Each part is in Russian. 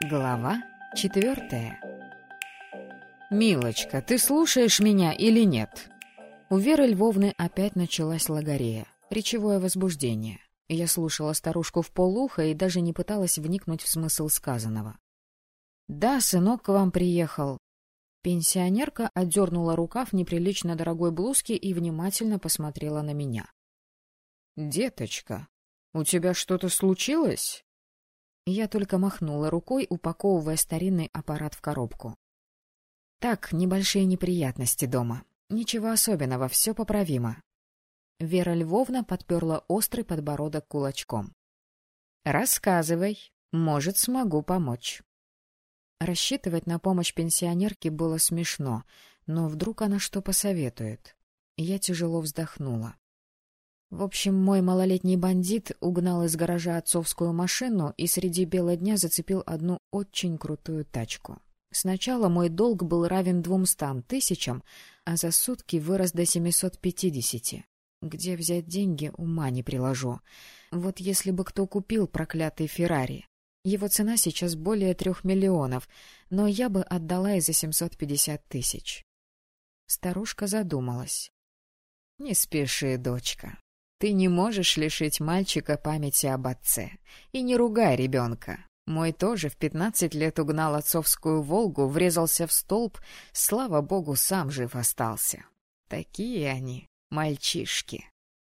Глава 4. «Милочка, ты слушаешь меня или нет?» У Веры Львовны опять началась логорея, речевое возбуждение. Я слушала старушку вполуха и даже не пыталась вникнуть в смысл сказанного. «Да, сынок к вам приехал». Пенсионерка отдернула рукав неприлично дорогой блузки и внимательно посмотрела на меня. «Деточка, у тебя что-то случилось?» Я только махнула рукой, упаковывая старинный аппарат в коробку. «Так, небольшие неприятности дома. Ничего особенного, все поправимо». Вера Львовна подперла острый подбородок кулачком. «Рассказывай, может, смогу помочь». Рассчитывать на помощь пенсионерке было смешно, но вдруг она что посоветует. Я тяжело вздохнула. В общем, мой малолетний бандит угнал из гаража отцовскую машину и среди бела дня зацепил одну очень крутую тачку. Сначала мой долг был равен 200 000, а за сутки вырос до 750. Где взять деньги, ума не приложу. Вот если бы кто купил проклятый Феррари. Его цена сейчас более 3 миллионов, но я бы отдала и за 750 000. Старушка задумалась. — Не спеши, дочка. Ты не можешь лишить мальчика памяти об отце. И не ругай ребенка. Мой тоже в 15 лет угнал отцовскую «Волгу», врезался в столб, слава богу, сам жив остался. Такие они, мальчишки.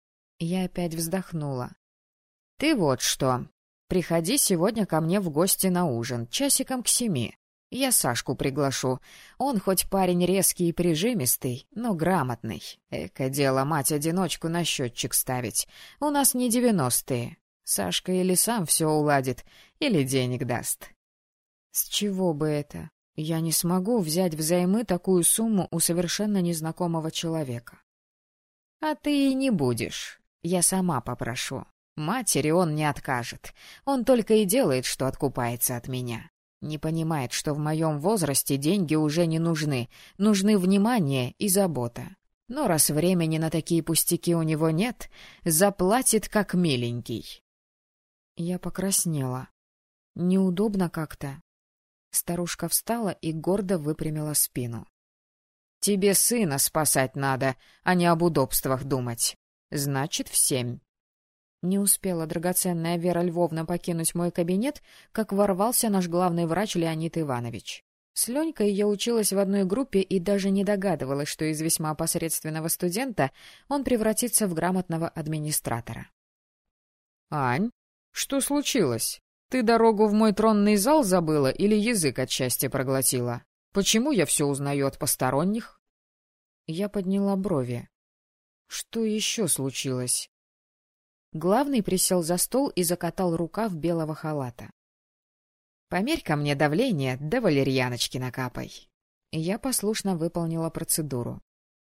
Я опять вздохнула. Ты вот что, приходи сегодня ко мне в гости на ужин, часиком к 7. Я Сашку приглашу. Он хоть парень резкий и прижимистый, но грамотный. Эко дело мать-одиночку на счетчик ставить. У нас не 90-е. Сашка или сам все уладит, или денег даст. С чего бы это? Я не смогу взять взаймы такую сумму у совершенно незнакомого человека. А ты и не будешь. Я сама попрошу. Матери он не откажет. Он только и делает, что откупается от меня. Не понимает, что в моем возрасте деньги уже не нужны. Нужны внимание и забота. Но раз времени на такие пустяки у него нет, заплатит как миленький. Я покраснела. Неудобно как-то. Старушка встала и гордо выпрямила спину. Тебе сына спасать надо, а не об удобствах думать. Значит, в 7. Не успела драгоценная Вера Львовна покинуть мой кабинет, как ворвался наш главный врач Леонид Иванович. С Ленькой я училась в одной группе и даже не догадывалась, что из весьма посредственного студента он превратится в грамотного администратора. — Ань, что случилось? Ты дорогу в мой тронный зал забыла или язык от счастья проглотила? Почему я все узнаю от посторонних? Я подняла брови. Что еще случилось? Главный присел за стол и закатал рукав белого халата. — Померь-ка мне давление, да валерьяночки накапай. Я послушно выполнила процедуру.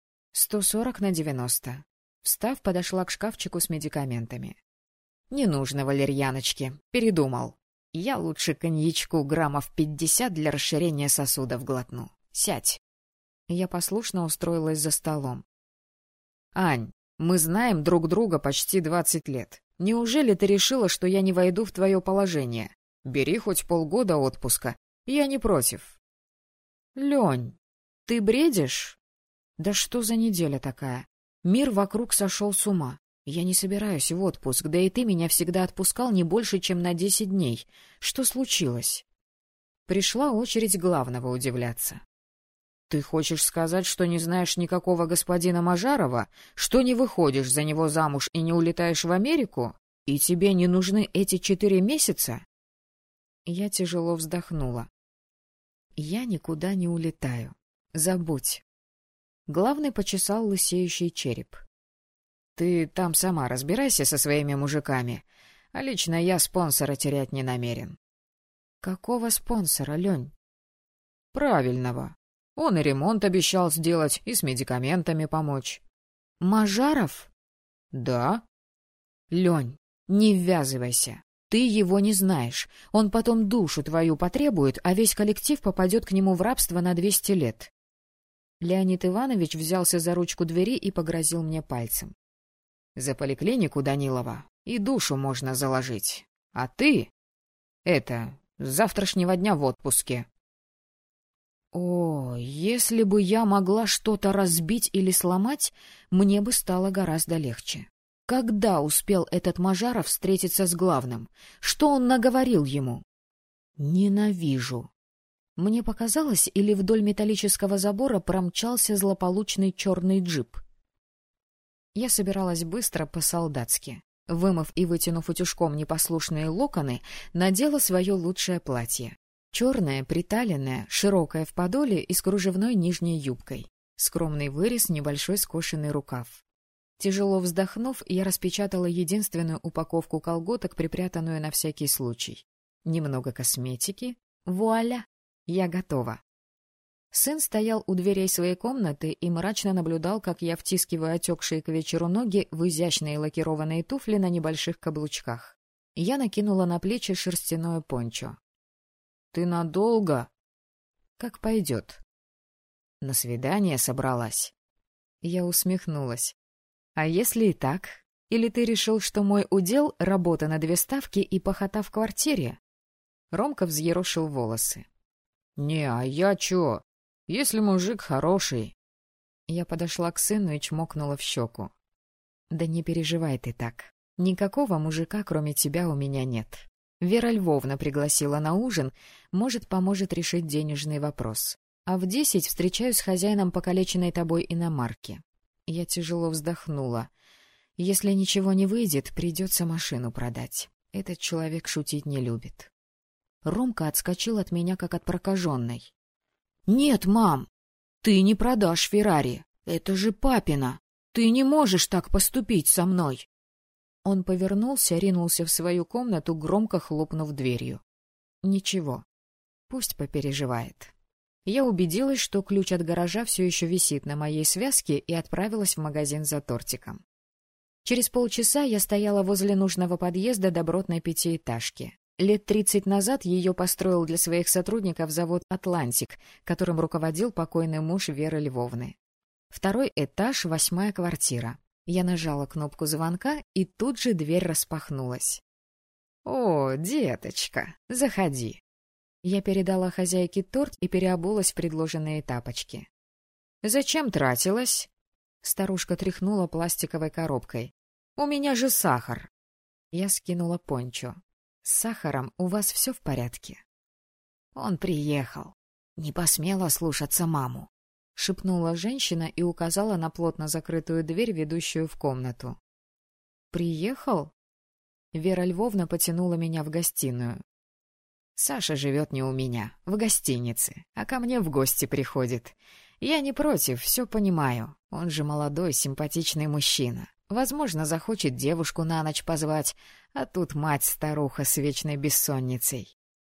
140/90. Встав, подошла к шкафчику с медикаментами. — Не нужно валерьяночки, передумал. Я лучше коньячку граммов 50 для расширения сосудов глотну. Сядь. Я послушно устроилась за столом. — Ань, мы знаем друг друга почти 20 лет. Неужели ты решила, что я не войду в твое положение? Бери хоть полгода отпуска. Я не против. Лень, ты бредишь? Да что за неделя такая? Мир вокруг сошел с ума. Я не собираюсь в отпуск, да и ты меня всегда отпускал не больше, чем на 10 дней. Что случилось? Пришла очередь главного удивляться. Ты хочешь сказать, что не знаешь никакого господина Мажарова, что не выходишь за него замуж и не улетаешь в Америку? И тебе не нужны эти 4 месяца? Я тяжело вздохнула. Я никуда не улетаю. Забудь. Главный почесал лысеющий череп. Ты там сама разбирайся со своими мужиками, а лично я спонсора терять не намерен. Какого спонсора, Лень? Правильного. Он и ремонт обещал сделать, и с медикаментами помочь. Мажаров? Да. Лень, не ввязывайся. Ты его не знаешь. Он потом душу твою потребует, а весь коллектив попадет к нему в рабство на 200 лет. Леонид Иванович взялся за ручку двери и погрозил мне пальцем. За поликлинику Данилова и душу можно заложить. А ты... Это... С завтрашнего дня в отпуске». О, если бы я могла что-то разбить или сломать, мне бы стало гораздо легче. Когда успел этот Мажаров встретиться с главным? Что он наговорил ему? Ненавижу. Мне показалось, или вдоль металлического забора промчался злополучный черный джип. Я собиралась быстро по-солдатски. Вымыв и вытянув утюжком непослушные локоны, надела свое лучшее платье. Черное, приталенное, широкое в подоле и с кружевной нижней юбкой. Скромный вырез, небольшой скошенный рукав. Тяжело вздохнув, я распечатала единственную упаковку колготок, припрятанную на всякий случай. Немного косметики. Вуаля! Я готова. Сын стоял у дверей своей комнаты и мрачно наблюдал, как я втискиваю отекшие к вечеру ноги в изящные лакированные туфли на небольших каблучках. Я накинула на плечи шерстяное пончо. — Ты надолго? — Как пойдет. — На свидание собралась. Я усмехнулась. — А если и так? Или ты решил, что мой удел — работа на 2 ставки и похота в квартире? Ромка взъерошил волосы. — Не, а я чё? Если мужик хороший. Я подошла к сыну и чмокнула в щеку. — Да не переживай ты так. Никакого мужика, кроме тебя, у меня нет. Вера Львовна пригласила на ужин, может, поможет решить денежный вопрос. А в 10 встречаюсь с хозяином покалеченной тобой иномарки. Я тяжело вздохнула. Если ничего не выйдет, придется машину продать. Этот человек шутить не любит. Ромка отскочил от меня, как от прокаженной. — Нет, мам, ты не продашь Феррари. Это же папина. Ты не можешь так поступить со мной. Он повернулся, ринулся в свою комнату, громко хлопнув дверью. Ничего, пусть попереживает. Я убедилась, что ключ от гаража все еще висит на моей связке, и отправилась в магазин за тортиком. Через полчаса я стояла возле нужного подъезда добротной 5-этажки. Лет 30 назад ее построил для своих сотрудников завод «Атлантик», которым руководил покойный муж Веры Львовны. 2-й этаж, 8-я квартира. Я нажала кнопку звонка, и тут же дверь распахнулась. — О, деточка, заходи. Я передала хозяйке торт и переобулась в предложенные тапочки. — Зачем тратилась? Старушка тряхнула пластиковой коробкой. — У меня же сахар. Я скинула пончо. — С сахаром у вас все в порядке? — Он приехал. Не посмела слушаться маму. — шепнула женщина и указала на плотно закрытую дверь, ведущую в комнату. — Приехал? Вера Львовна потянула меня в гостиную. — Саша живет не у меня, в гостинице, а ко мне в гости приходит. Я не против, все понимаю. Он же молодой, симпатичный мужчина. Возможно, захочет девушку на ночь позвать, а тут мать-старуха с вечной бессонницей.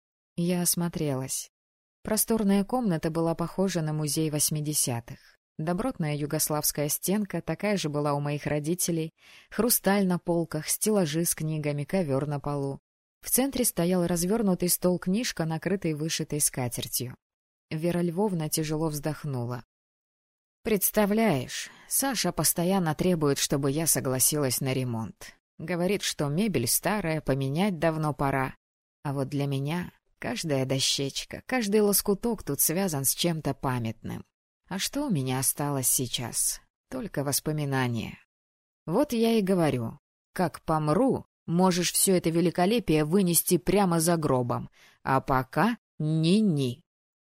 Я осмотрелась. Просторная комната была похожа на музей 80-х. Добротная югославская стенка, такая же была у моих родителей, хрусталь на полках, стеллажи с книгами, ковер на полу. В центре стоял развернутый стол-книжка, накрытый вышитой скатертью. Вера Львовна тяжело вздохнула. — Представляешь, Саша постоянно требует, чтобы я согласилась на ремонт. Говорит, что мебель старая, поменять давно пора. А вот для меня каждая дощечка, каждый лоскуток тут связан с чем-то памятным. А что у меня осталось сейчас? Только воспоминания. Вот я и говорю, как помру, можешь все это великолепие вынести прямо за гробом, а пока ни-ни.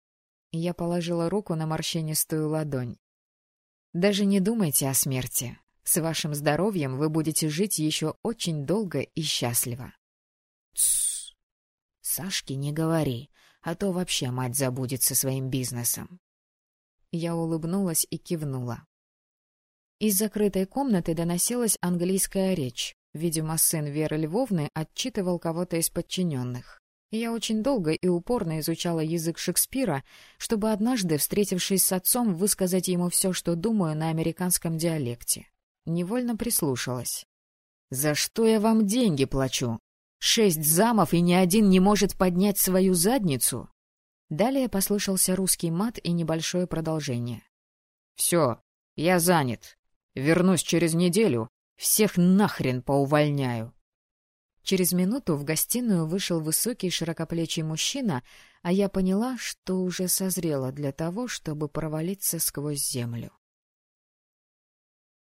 Я положила руку на морщинистую ладонь. Даже не думайте о смерти. С вашим здоровьем вы будете жить еще очень долго и счастливо. Тссс. Сашке не говори, а то вообще мать забудет со своим бизнесом. Я улыбнулась и кивнула. Из закрытой комнаты доносилась английская речь. Видимо, сын Веры Львовны отчитывал кого-то из подчиненных. Я очень долго и упорно изучала язык Шекспира, чтобы однажды, встретившись с отцом, высказать ему все, что думаю, на американском диалекте. Невольно прислушалась. «За что я вам деньги плачу? 6 замов, и ни один не может поднять свою задницу?» Далее послышался русский мат и небольшое продолжение. «Все, я занят. Вернусь через неделю. Всех нахрен поувольняю». Через минуту в гостиную вышел высокий широкоплечий мужчина, а я поняла, что уже созрела для того, чтобы провалиться сквозь землю.